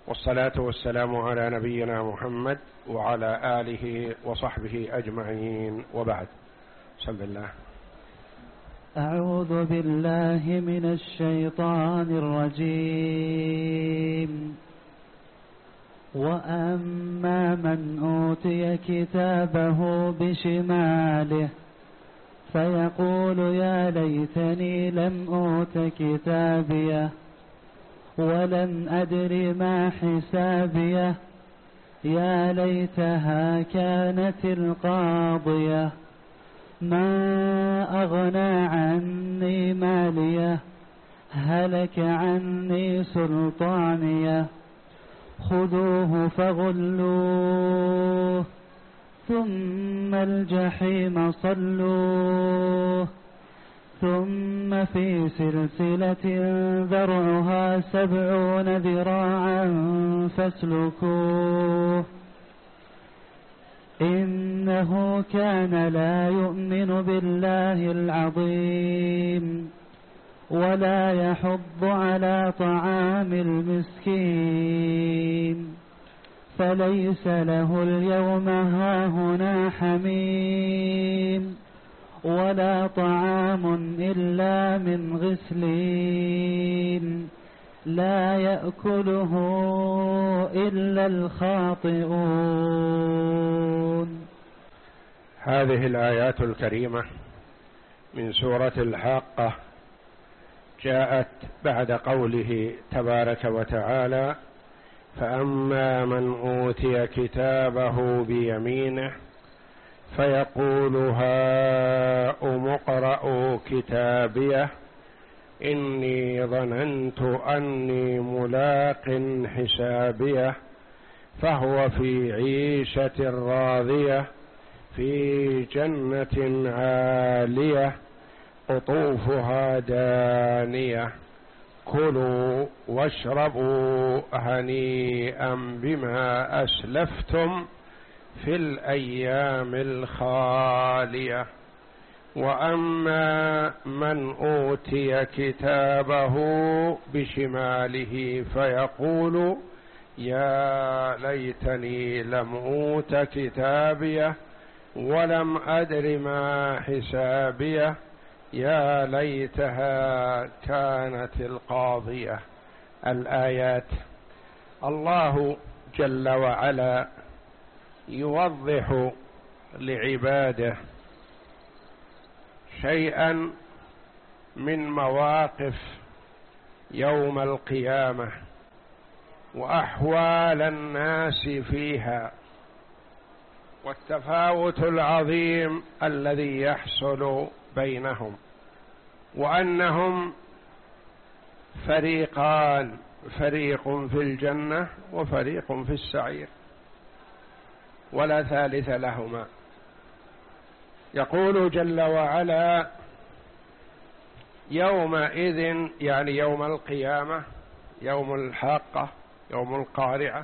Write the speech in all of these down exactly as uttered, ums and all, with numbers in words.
والصلاة والسلام على نبينا محمد وعلى آله وصحبه أجمعين، وبعد. بسم الله. أعوذ بالله من الشيطان الرجيم. وأما من أوتي كتابه بشماله فيقول يا ليتني لم أوت كتابيه ولم أدر ما حسابيه يا ليتها كانت القاضية ما أغنى عني ماليه هلك عني سلطانيه خذوه فغلوه ثم الجحيم صلوه ثم في سلسلة ذرعها سبعون ذراعا فاسلكوه إنه كان لا يؤمن بالله العظيم ولا يحض على طعام المسكين فليس له اليوم هاهنا حميم ولا طعام إلا من غسلين لا يأكله إلا الخاطئون. هذه الآيات الكريمة من سورة الحاقة جاءت بعد قوله تبارك وتعالى: فأما من أوتي كتابه بيمينه فيقول هاؤم اقرءوا كتابيه إني ظننت أني ملاق حسابيه فهو في عيشة راضية في جنة عالية قطوفها دانية كلوا واشربوا هنيئا بما أسلفتم في الأيام الخالية. وأما من أوتي كتابه بشماله فيقول يا ليتني لم أوت كتابيه ولم أدر ما حسابيه يا ليتها كانت القاضية. الآيات. الله جل وعلا يوضح لعباده شيئا من مواقف يوم القيامة وأحوال الناس فيها والتفاوت العظيم الذي يحصل بينهم، وأنهم فريقان، فريق في الجنة وفريق في السعير ولا ثالث لهما. يقول جل وعلا يومئذ، يعني يوم القيامة، يوم الحاقة، يوم القارعة،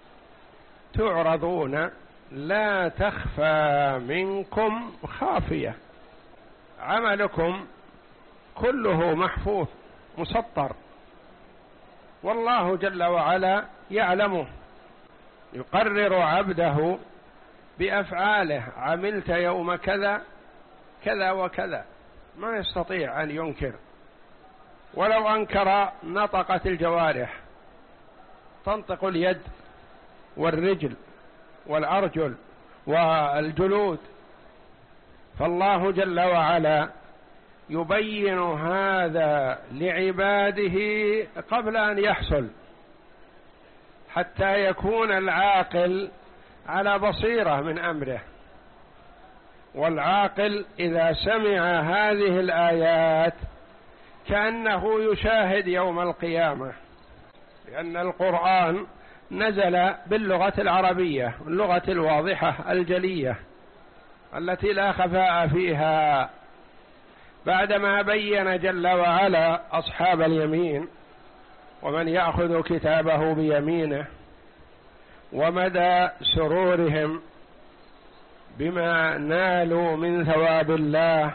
تعرضون لا تخفى منكم خافية. عملكم كله محفوظ مسطر، والله جل وعلا يعلمه، يقرر عبده بأفعاله: عملت يوم كذا كذا وكذا، ما يستطيع أن ينكر، ولو أنكر نطقت الجوارح، تنطق اليد والرجل والأرجل والجلود. فالله جل وعلا يبين هذا لعباده قبل أن يحصل، حتى يكون العاقل على بصيرة من أمره. والعاقل إذا سمع هذه الآيات كأنه يشاهد يوم القيامة، لأن القرآن نزل باللغة العربية، اللغة الواضحة الجلية التي لا خفاء فيها. بعدما بين جل وعلا أصحاب اليمين ومن يأخذ كتابه بيمينه ومدى سرورهم بما نالوا من ثواب الله،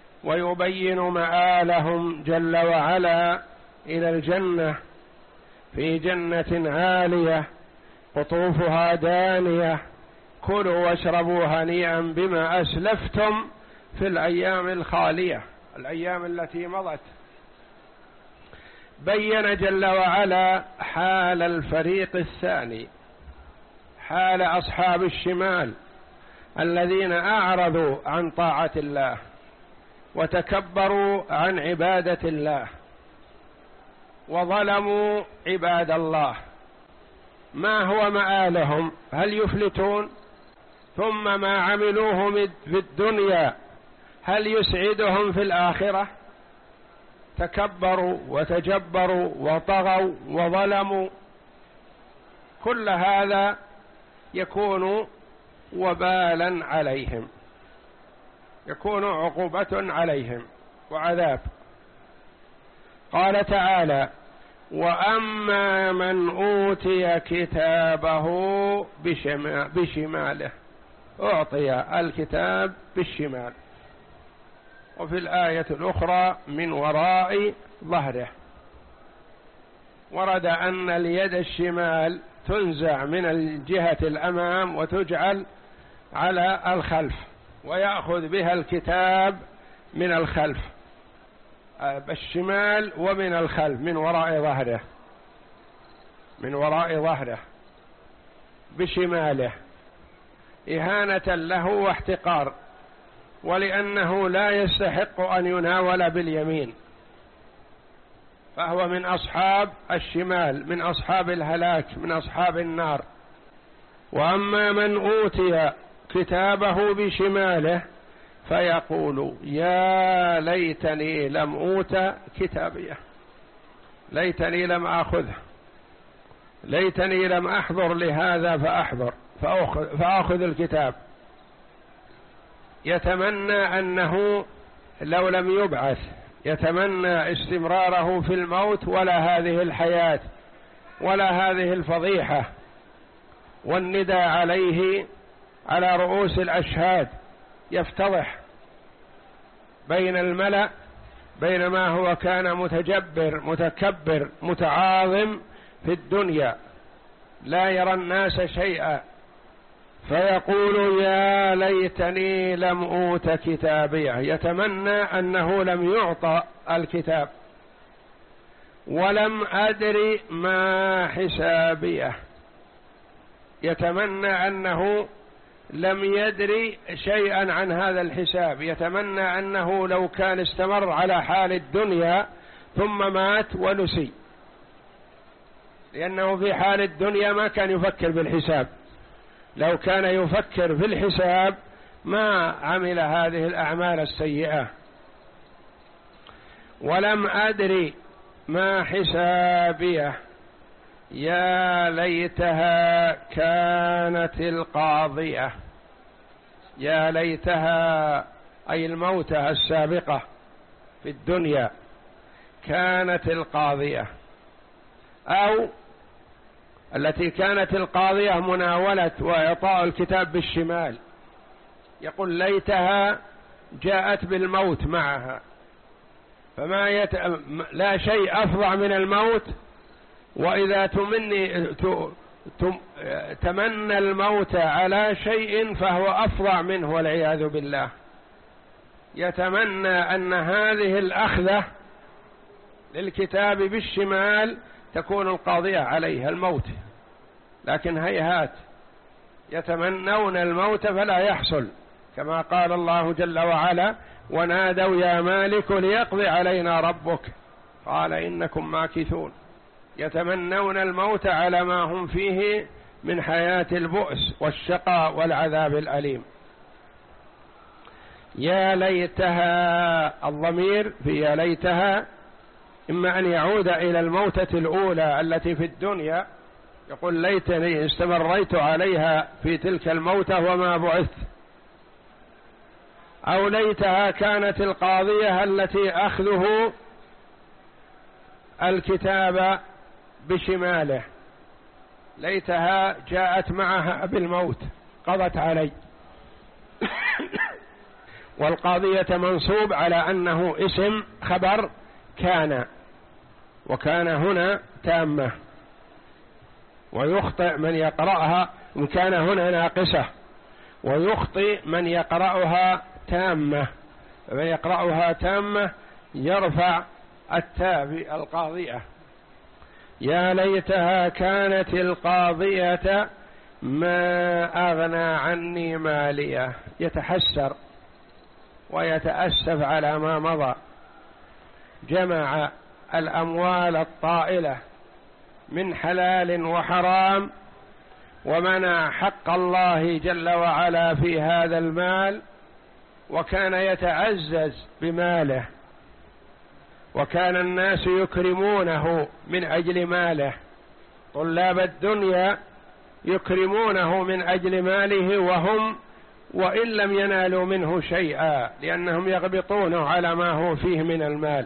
ويبين مآلهم جل وعلا إلى الجنة، في جنة عالية قطوفها دانية كلوا واشربوا هنيئا بما أسلفتم في الأيام الخالية، الأيام التي مضت. بين جل وعلا حال الفريق الثاني، حال أصحاب الشمال الذين أعرضوا عن طاعة الله وتكبروا عن عبادة الله وظلموا عباد الله. ما هو مآلهم؟ هل يفلتون؟ ثم ما عملوه في الدنيا هل يسعدهم في الآخرة؟ تكبروا وتجبروا وطغوا وظلموا، كل هذا يكون وبالا عليهم، يكون عقوبة عليهم وعذاب. قال تعالى: وأما من أوتي كتابه بشماله، أعطي الكتاب بالشمال. وفي الآية الأخرى من وراء ظهره. ورد أن اليد الشمال تنزع من الجهة الأمام وتجعل على الخلف، ويأخذ بها الكتاب من الخلف، بالشمال ومن الخلف، من وراء ظهره، من وراء ظهره بشماله، إهانة له واحتقار، ولأنه لا يستحق أن يناول باليمين، فهو من أصحاب الشمال، من أصحاب الهلاك، من أصحاب النار. وأما من أوتي كتابه بشماله فيقول: يا ليتني لم أوت كتابيه، ليتني لم أخذه، ليتني لم أحضر لهذا فأحضر فأخذ, فأخذ الكتاب. يتمنى أنه لو لم يبعث، يتمنى استمراره في الموت ولا هذه الحياة ولا هذه الفضيحة والنداء عليه على رؤوس الأشهاد، يفتضح بين الملأ بينما هو كان متجبر متكبر متعاظم في الدنيا لا يرى الناس شيئا، فيقول: يا ليتني لم أوت كتابيه. يتمنى أنه لم يعطى الكتاب. ولم أدر ما حسابيه، يتمنى أنه لم يدري شيئا عن هذا الحساب، يتمنى أنه لو كان استمر على حال الدنيا ثم مات ونسي، لأنه في حال الدنيا ما كان يفكر بالحساب. لو كان يفكر في الحساب ما عمل هذه الأعمال السيئة. ولم أدري ما حسابيه، يا ليتها كانت القاضية. يا ليتها أي الموتة السابقة في الدنيا كانت القاضية، أو التي كانت القاضية مناولة وإعطاء الكتاب بالشمال. يقول: ليتها جاءت بالموت معها، فما يت... لا شيء أفظع من الموت. وإذا تمني تم... تمنى الموت على شيء فهو أفظع منه والعياذ بالله. يتمنى أن هذه الأخذة للكتاب بالشمال تكون القاضية عليها الموت، لكن هيهات، يتمنون الموت فلا يحصل، كما قال الله جل وعلا: ونادوا يا مالك ليقضي علينا ربك قال إنكم ماكثون. يتمنون الموت على ما هم فيه من حياة البؤس والشقاء والعذاب الأليم. يا ليتها، الضمير في يا ليتها إما أن يعود إلى الموتة الأولى التي في الدنيا، يقول: ليتني استمريت عليها في تلك الموتة وما بعثت، أو ليتها كانت القاضية التي أخذه الكتاب بشماله، ليتها جاءت معها بالموت قضت علي. والقاضية منصوب على أنه اسم خبر كان، وكان هنا تامة ويخطئ من يقرأها إن كان هنا ناقصة، ويخطئ من يقرأها تامة. من يقرأها تامة يرفع التاء القاضية. يا ليتها كانت القاضية ما أغنى عني مالية، يتحسر ويتأسف على ما مضى. جمع الأموال الطائلة من حلال وحرام، ومنع حق الله جل وعلا في هذا المال، وكان يتعزز بماله، وكان الناس يكرمونه من أجل ماله. طلاب الدنيا يكرمونه من أجل ماله، وهم وإن لم ينالوا منه شيئا، لأنهم يغبطونه على ما هو فيه من المال.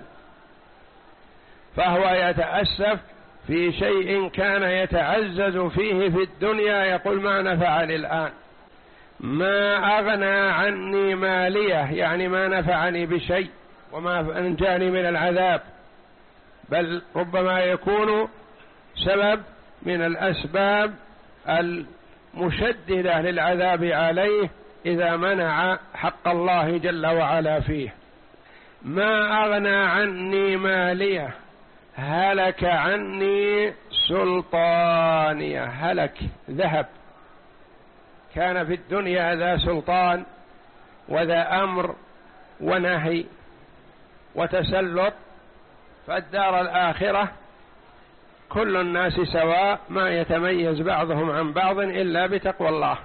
فهو يتأسف في شيء كان يتعزز فيه في الدنيا، يقول ما نفعني الآن، ما أغنى عني مالية، يعني ما نفعني بشيء وما أنجاني من العذاب، بل ربما يكون سبب من الأسباب المشددة للعذاب عليه إذا منع حق الله جل وعلا فيه. ما أغنى عني مالية، هلك عني سلطانية. هلك ذهب، كان في الدنيا ذا سلطان وذا أمر ونهي وتسلط، فالدار الآخرة كل الناس سواء، ما يتميز بعضهم عن بعض إلا بتقوى الله.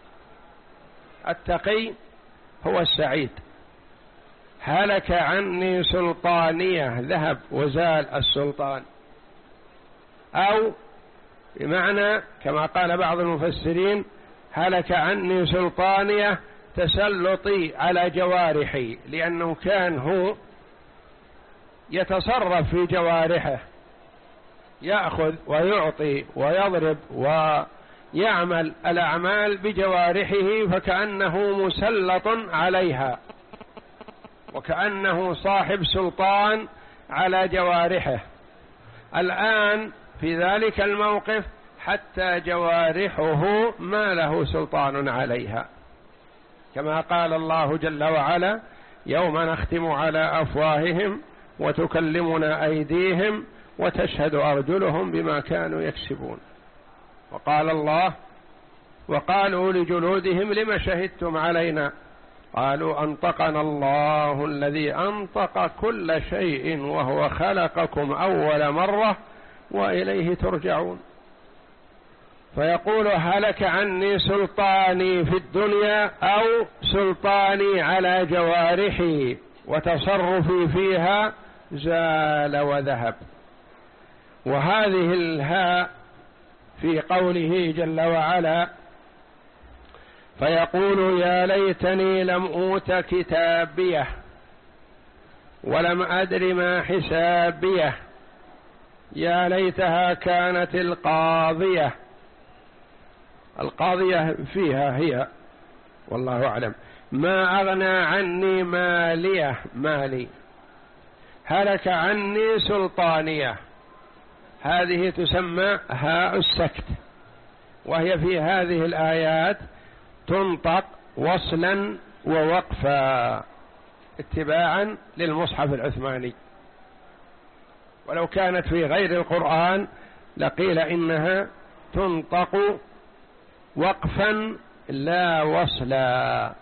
التقي هو السعيد. هلك عني سلطانية، ذهب وزال السلطان. أو بمعنى كما قال بعض المفسرين هلك عني سلطانية تسلطي على جوارحي، لأنه كان هو يتصرف في جوارحه، يأخذ ويعطي ويضرب ويعمل الأعمال بجوارحه، فكأنه مسلط عليها، وكأنه صاحب سلطان على جوارحه. الآن في ذلك الموقف حتى جوارحه ما له سلطان عليها، كما قال الله جل وعلا يوم نختم على أفواههم وتكلمنا أيديهم وتشهد أرجلهم بما كانوا يكسبون. وقال الله وقالوا لجلودهم لما شهدتم علينا قالوا أنطقنا الله الذي أنطق كل شيء وهو خلقكم أول مرة وإليه ترجعون. فيقول هلك عني سلطاني في الدنيا أو سلطاني على جوارحي وتصرفي فيها زال وذهب. وهذه الهاء في قوله جل وعلا فيقول يا ليتني لم أوت كتابيه ولم أدر ما حسابيه يا ليتها كانت القاضية. القاضية فيها هي والله أعلم. ما أغنى عني مالية، مالي. هلك عني سلطانية، هذه تسمى هاء السكت، وهي في هذه الآيات تنطق وصلا ووقفا اتباعا للمصحف العثماني، ولو كانت في غير القرآن لقيل إنها تنطق وقفا لا وصلا،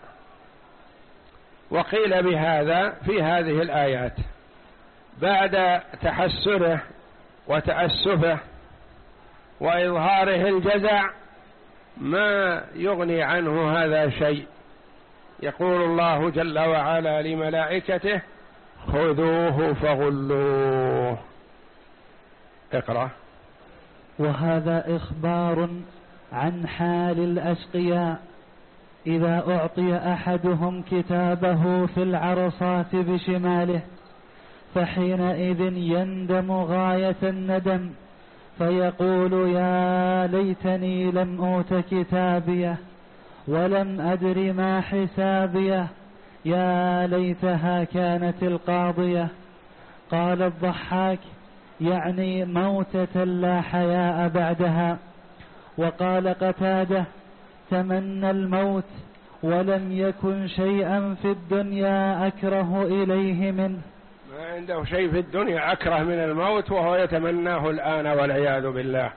وقيل بهذا في هذه الآيات بعد تحسره وتأسفه وإظهاره الجزع ما يغني عنه هذا شيء. يقول الله جل وعلا لملائكته خذوه فغلوه. اقرأ. وهذا إخبار عن حال الأشقياء إذا أعطي أحدهم كتابه في العرصات بشماله، فحينئذ يندم غاية الندم، فيقول يا ليتني لم أوت كتابيه ولم أدر ما حسابيه يا ليتها كانت القاضية. قال الضحاك يعني موتة لا حياء بعدها. وقال قتادة تمنى الموت ولم يكن شيئا في الدنيا أكره إليه منه. ما عنده شيء في الدنيا أكره من الموت وهو يتمناه الآن والعياذ بالله.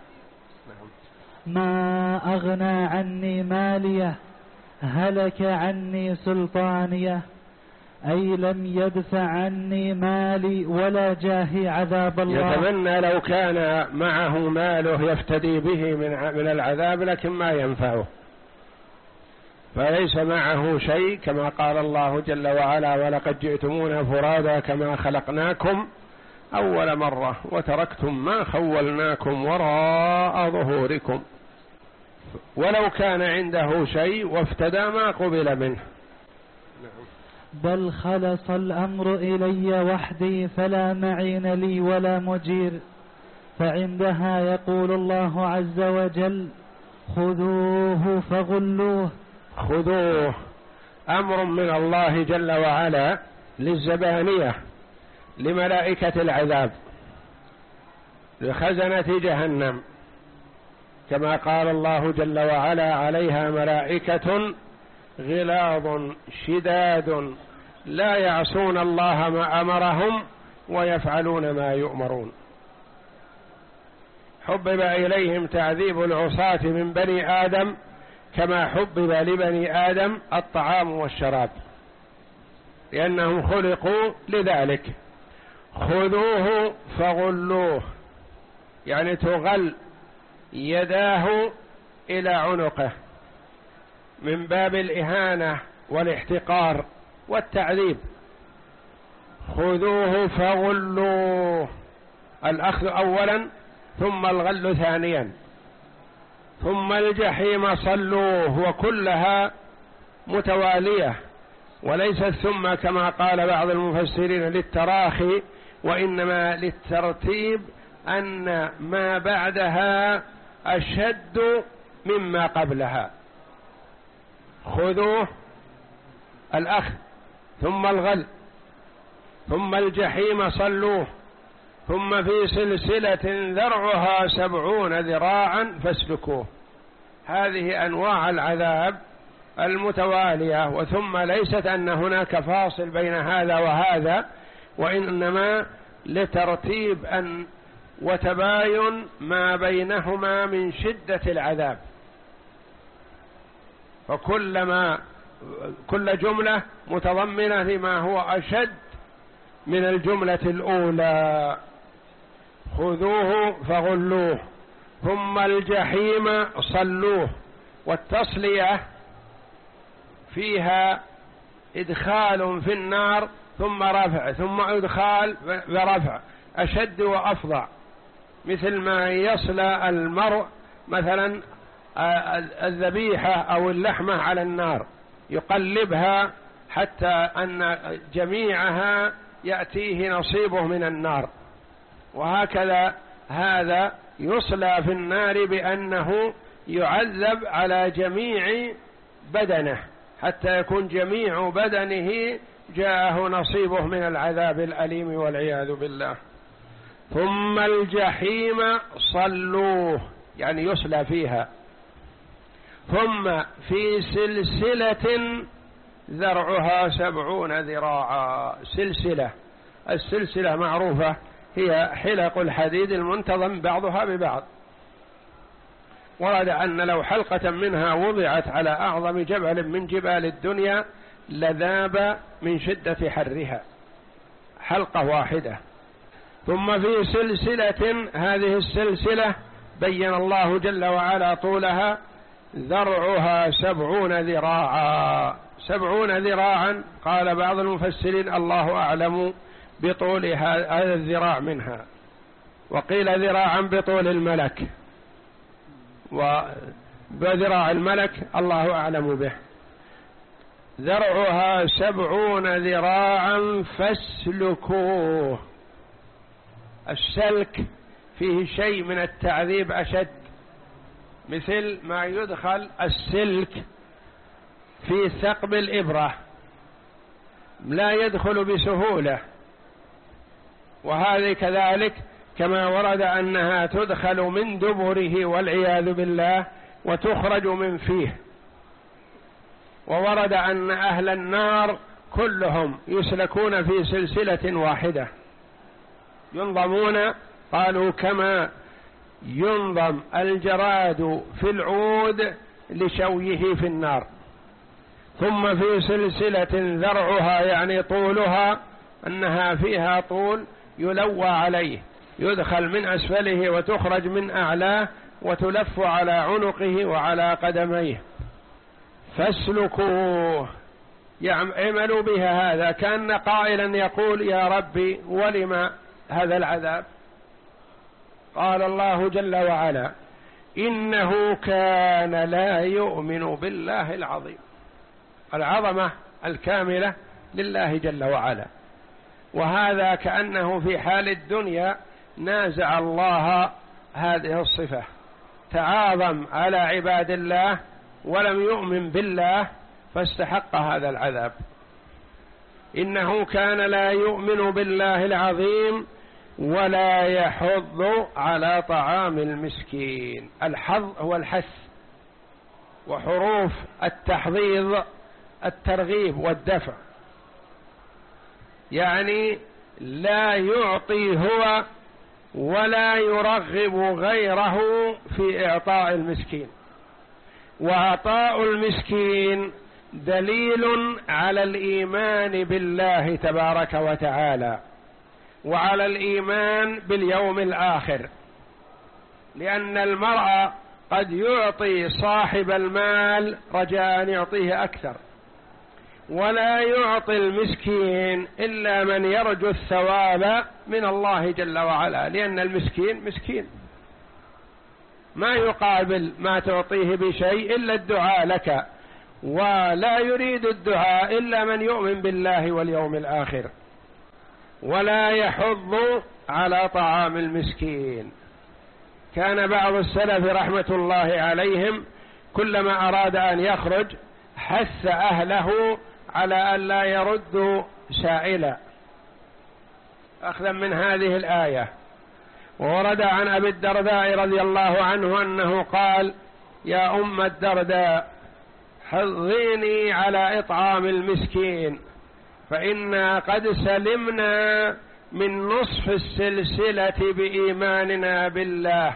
ما أغنى عني ماليه هلك عني سلطانيه، أي لم يدفع عني مالي ولا جاهي عذاب الله. يتمنى لو كان معه ماله يفتدي به من من العذاب، لكن ما ينفعه، فليس معه شيء، كما قال الله جل وعلا ولقد جئتمونا فرادا كما خلقناكم أول مرة وتركتم ما خولناكم وراء ظهوركم. ولو كان عنده شيء وافتدى ما قبل منه. بل خلص الأمر إلي وحدي فلا معين لي ولا مجير. فعندها يقول الله عز وجل خذوه فغلوه. خذوه أمر من الله جل وعلا للزبانية، لملائكة العذاب، لخزنة جهنم، كما قال الله جل وعلا عليها ملائكة غلاظ شداد لا يعصون الله ما أمرهم ويفعلون ما يؤمرون. حبب إليهم تعذيب العصاة من بني آدم كما حبب لبني آدم الطعام والشراب، لأنهم خلقوا لذلك. خذوه فغلوه، يعني تغل يداه إلى عنقه من باب الإهانة والاحتقار والتعذيب. خذوه فغلوه، الأخذ أولا ثم الغل ثانيا، ثم الجحيم صلوه، وكلها متوالية وليست ثم كما قال بعض المفسرين للتراخي، وإنما للترتيب، أن ما بعدها أشد مما قبلها. خذوه الأخذ ثم الغل ثم الجحيم صلوه ثم في سلسلة ذرعها سبعون ذراعا فاسلكوه. هذه أنواع العذاب المتوالية، وثم ليست أن هناك فاصل بين هذا وهذا، وإنما لترتيب أن وتباين ما بينهما من شدة العذاب، فكلما كل جملة متضمنة لما هو أشد من الجملة الأولى. خذوه فغلوه ثم الجحيم صلوه. والتصلية فيها إدخال في النار ثم رفع ثم إدخال ورفع، أشد وأفظع، مثل ما يصلى المرء مثلا الذبيحة أو اللحمة على النار، يقلبها حتى أن جميعها يأتيه نصيبه من النار، وهكذا هذا يصلى في النار بأنه يعذب على جميع بدنه حتى يكون جميع بدنه جاءه نصيبه من العذاب الأليم والعياذ بالله. ثم الجحيم صلوه، يعني يصلى فيها. ثم في سلسلة ذرعها سبعون ذراعا. سلسلة، السلسلة معروفة هي حلق الحديد المنتظم بعضها ببعض. ورد أن لو حلقة منها وضعت على أعظم جبل من جبال الدنيا لذاب من شدة حرها، حلقة واحدة. ثم في سلسلة، هذه السلسلة بين الله جل وعلا طولها، ذرعها سبعون ذراعا. سبعون ذراعا قال بعض المفسرين الله أعلم بطول هذا الذراع منها، وقيل ذراعا بطول الملك، وبذراع الملك الله أعلم به. ذرعها سبعون ذراعا فاسلكوه. السلك فيه شيء من التعذيب أشد، مثل ما يدخل السلك في ثقب الإبرة لا يدخل بسهولة، وهذه كذلك كما ورد أنها تدخل من دبره والعياذ بالله وتخرج من فيه. وورد أن أهل النار كلهم يسلكون في سلسلة واحدة ينظمون، قالوا كما ينظم الجراد في العود لشويه في النار، ثم في سلسلة ذرعها يعني طولها أنها فيها طول يلوى عليه، يدخل من أسفله وتخرج من أعلاه وتلف على عنقه وعلى قدميه، فاسلكوه يعملوا بها. هذا كان قائلا يقول يا ربي ولم هذا العذاب؟ قال الله جل وعلا إنه كان لا يؤمن بالله العظيم. العظمة الكاملة لله جل وعلا، وهذا كأنه في حال الدنيا نازع الله هذه الصفة، تعاظم على عباد الله ولم يؤمن بالله فاستحق هذا العذاب. إنه كان لا يؤمن بالله العظيم ولا يحض على طعام المسكين. الحظ هو الحث، وحروف التحضيض الترغيب والدفع، يعني لا يعطي هو ولا يرغب غيره في إعطاء المسكين. وعطاء المسكين دليل على الإيمان بالله تبارك وتعالى وعلى الإيمان باليوم الآخر، لأن المرء قد يعطي صاحب المال رجاء أن يعطيه أكثر، ولا يعطي المسكين إلا من يرجو الثواب من الله جل وعلا، لأن المسكين مسكين ما يقابل ما تعطيه بشيء إلا الدعاء لك، ولا يريد الدعاء إلا من يؤمن بالله واليوم الآخر. ولا يحض على طعام المسكين. كان بعض السلف رحمة الله عليهم كلما أراد أن يخرج حث أهله على أن لا يردوا سائلا أخذا من هذه الآية. وورد عن أبي الدرداء رضي الله عنه أنه قال يا أم الدرداء حضيني على إطعام المسكين، فإنا قد سلمنا من نصف السلسلة بإيماننا بالله،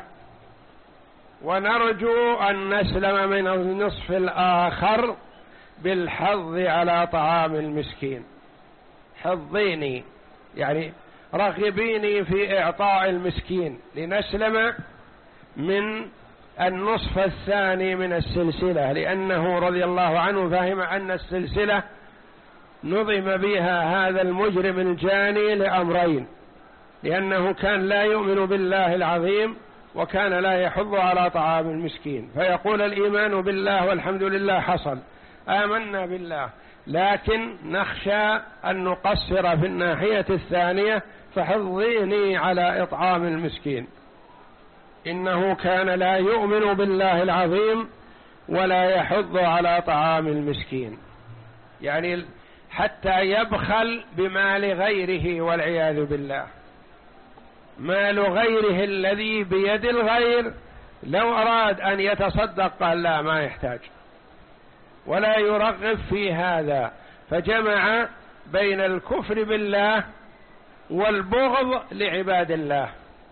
ونرجو أن نسلم من النصف الآخر بالحظ على طعام المسكين. حضيني يعني رغبيني في إعطاء المسكين لنسلم من النصف الثاني من السلسلة، لأنه رضي الله عنه فهم أن السلسلة نظم بها هذا المجرم الجاني لأمرين، لأنه كان لا يؤمن بالله العظيم وكان لا يحض على طعام المسكين، فيقول الإيمان بالله والحمد لله حصل، آمنا بالله، لكن نخشى أن نقصر في الناحية الثانية فحضيني على إطعام المسكين. إنه كان لا يؤمن بالله العظيم ولا يحض على طعام المسكين، يعني حتى يبخل بمال غيره والعياذ بالله. مال غيره الذي بيد الغير لو أراد أن يتصدق قال لا ما يحتاج، ولا يرغب في هذا، فجمع بين الكفر بالله والبغض لعباد الله،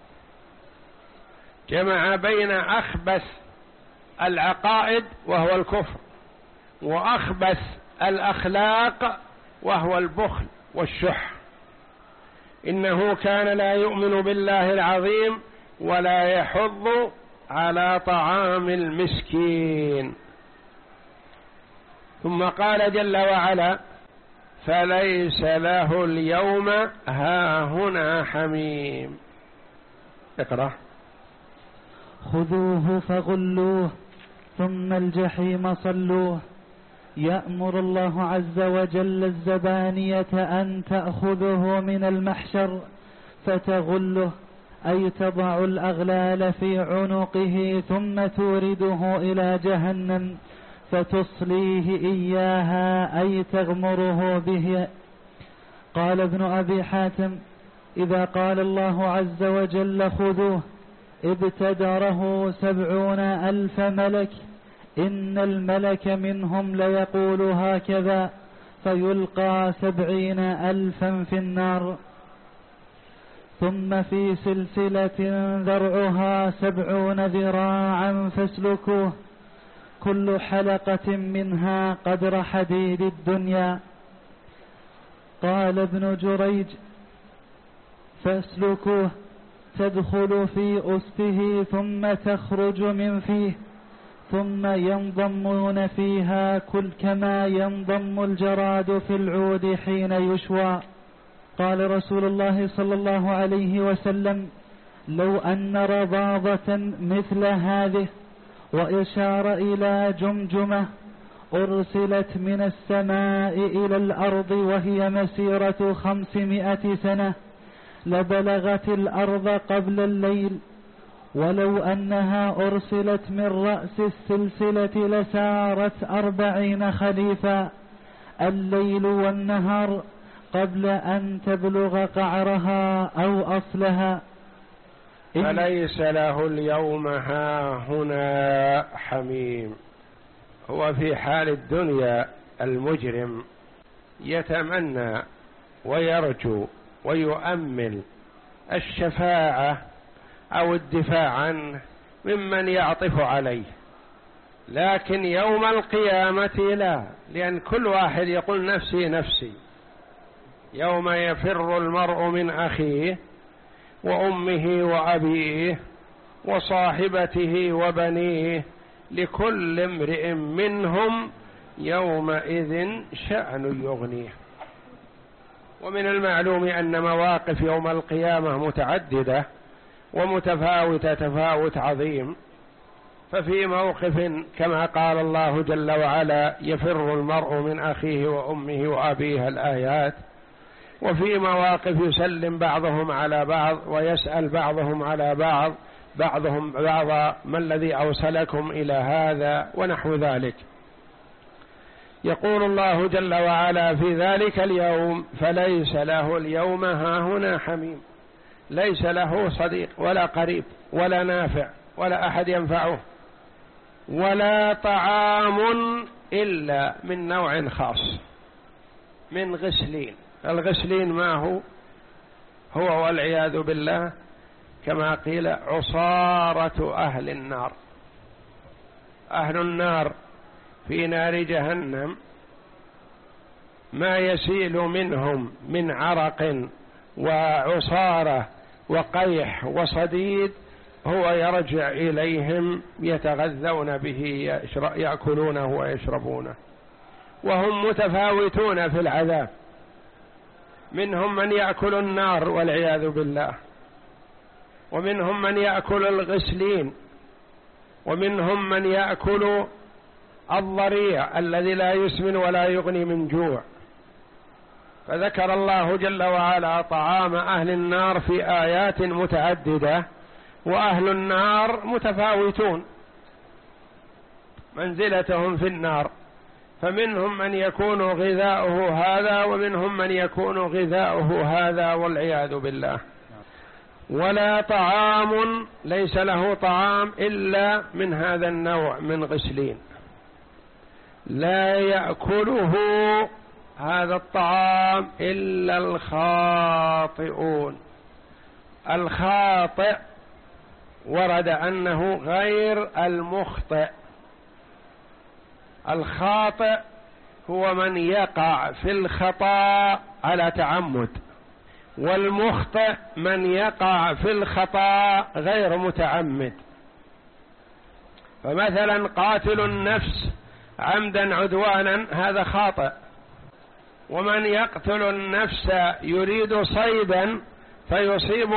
جمع بين أخبث العقائد وهو الكفر وأخبث الأخلاق وهو البخل والشح. إنه كان لا يؤمن بالله العظيم ولا يحض على طعام المسكين. ثم قال جل وعلا فليس له اليوم هاهنا حميم. اقرأ. خذوه فغلوه ثم الجحيم صلوه. يأمر الله عز وجل الزبانية أن تأخذه من المحشر فتغله، أي تضع الأغلال في عنقه ثم تورده إلى جهنم فتصليه إياها، أي تغمره به. قال ابن أبي حاتم إذا قال الله عز وجل خذوه ابتدره سبعون ألف ملك، إن الملك منهم ليقول هكذا فيلقى سبعين ألفا في النار. ثم في سلسلة ذرعها سبعون ذراعا فاسلكوه، كل حلقة منها قدر حديد الدنيا. قال ابن جريج فاسلكوه تدخل في أسته ثم تخرج من فيه، ثم ينضمون فيها كل كما ينضم الجراد في العود حين يشوى. قال رسول الله صلى الله عليه وسلم لو أن رضاضة مثل هذه، وإشار إلى جمجمة أرسلت من السماء إلى الأرض وهي مسيرة خمسمائة سنة لبلغت الأرض قبل الليل، ولو أنها أرسلت من رأس السلسلة لسارت أربعين خليفا الليل والنهار قبل أن تبلغ قعرها أو أصلها. فليس له اليوم هاهنا حميم. هو في حال الدنيا المجرم يتمنى ويرجو ويؤمل الشفاعة أو الدفاع عنه ممن يعطف عليه، لكن يوم القيامة لا، لأن كل واحد يقول نفسي نفسي. يوم يفر المرء من أخيه وأمه وأبيه وصاحبته وبنيه لكل امرئ منهم يومئذ شأن يغنيه. ومن المعلوم أن مواقف يوم القيامة متعددة ومتفاوتة تفاوت عظيم. ففي موقف كما قال الله جل وعلا يفر المرء من أخيه وأمه وأبيه الآيات، وفي مواقف يسلم بعضهم على بعض ويسأل بعضهم على بعض بعضهم بعضا ما الذي أوصلكم إلى هذا ونحو ذلك. يقول الله جل وعلا في ذلك اليوم فليس له اليوم هاهنا حميم، ليس له صديق ولا قريب ولا نافع ولا أحد ينفعه، ولا طعام إلا من نوع خاص من غسلين. الغسلين ما هو؟ هو والعياذ بالله كما قيل عصارة أهل النار. أهل النار في نار جهنم ما يسيل منهم من عرق وعصارة وقيح وصديد هو يرجع إليهم يتغذون به يأكلونه ويشربونه. وهم متفاوتون في العذاب، منهم من يأكل النار والعياذ بالله، ومنهم من يأكل الغسلين، ومنهم من يأكل الضريع الذي لا يسمن ولا يغني من جوع. فذكر الله جل وعلا طعام أهل النار في آيات متعددة، وأهل النار متفاوتون منزلتهم في النار، فمنهم من يكون غذاؤه هذا ومنهم من يكون غذاؤه هذا والعياذ بالله. ولا طعام، ليس له طعام إلا من هذا النوع من غسلين، لا يأكله هذا الطعام إلا الخاطئون. الخاطئ ورد أنه غير المخطئ. الخاطئ هو من يقع في الخطأ على تعمد، والمخطئ من يقع في الخطأ غير متعمد. فمثلا قاتل النفس عمدا عدوانا هذا خاطئ، ومن يقتل النفس يريد صيدا فيصيب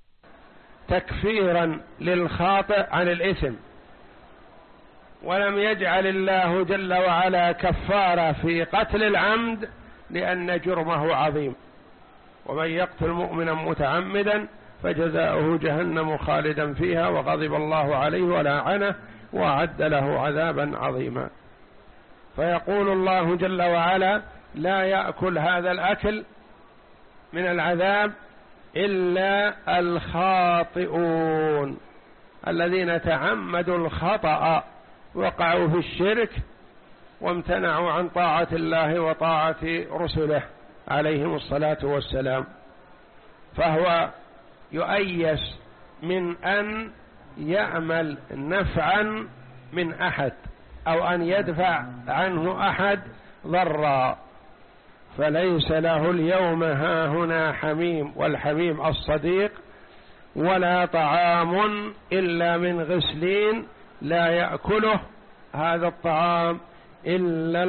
تكفيرا للخاطئ عن الإثم، ولم يجعل الله جل وعلا كفارة في قتل العمد لأن جرمه عظيم. ومن يقتل مؤمنا متعمدا فجزاؤه جهنم خالدا فيها وغضب الله عليه ولعنه وأعد له عذابا عظيما. فيقول الله جل وعلا لا يأكل هذا الأكل من العذاب إلا الخاطئون الذين تعمدوا الخطأ، وقعوا في الشرك وامتنعوا عن طاعة الله وطاعة رسله عليهم الصلاة والسلام، فهو يؤيس من أن يأمل نفعا من أحد أو أن يدفع عنه أحد ضرا. فليس له اليوم هاهنا حميم، والحميم الصديق، ولا طعام إلا من غسلين لا يأكله هذا الطعام إلا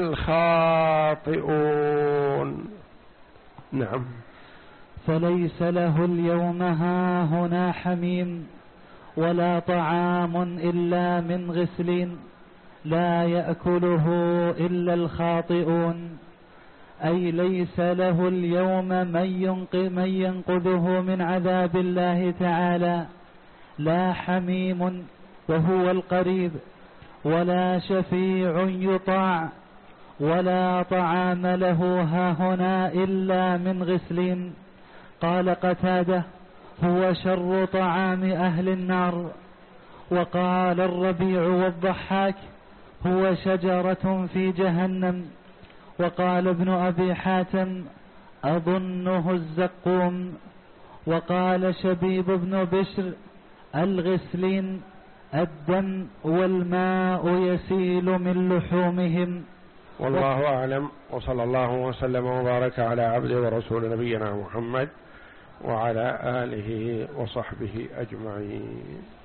الخاطئون. نعم. فليس له اليوم هاهنا حميم ولا طعام إلا من غسلين لا يأكله إلا الخاطئون، أي ليس له اليوم من ينقذه من عذاب الله تعالى، لا حميم وهو القريب، ولا شفيع يطاع، ولا طعام له هاهنا إلا من غسلين. قال قتادة: هو شر طعام أهل النار. وقال الربيع والضحاك: هو شجرة في جهنم. وقال ابن أبي حاتم: أظنه الزقوم. وقال شبيب بن بشر: الغسلين الدم والماء يسيل من لحومهم. والله أعلم، وصلى الله وسلم وبارك على عبده ورسول نبينا محمد وعلى آله وصحبه أجمعين.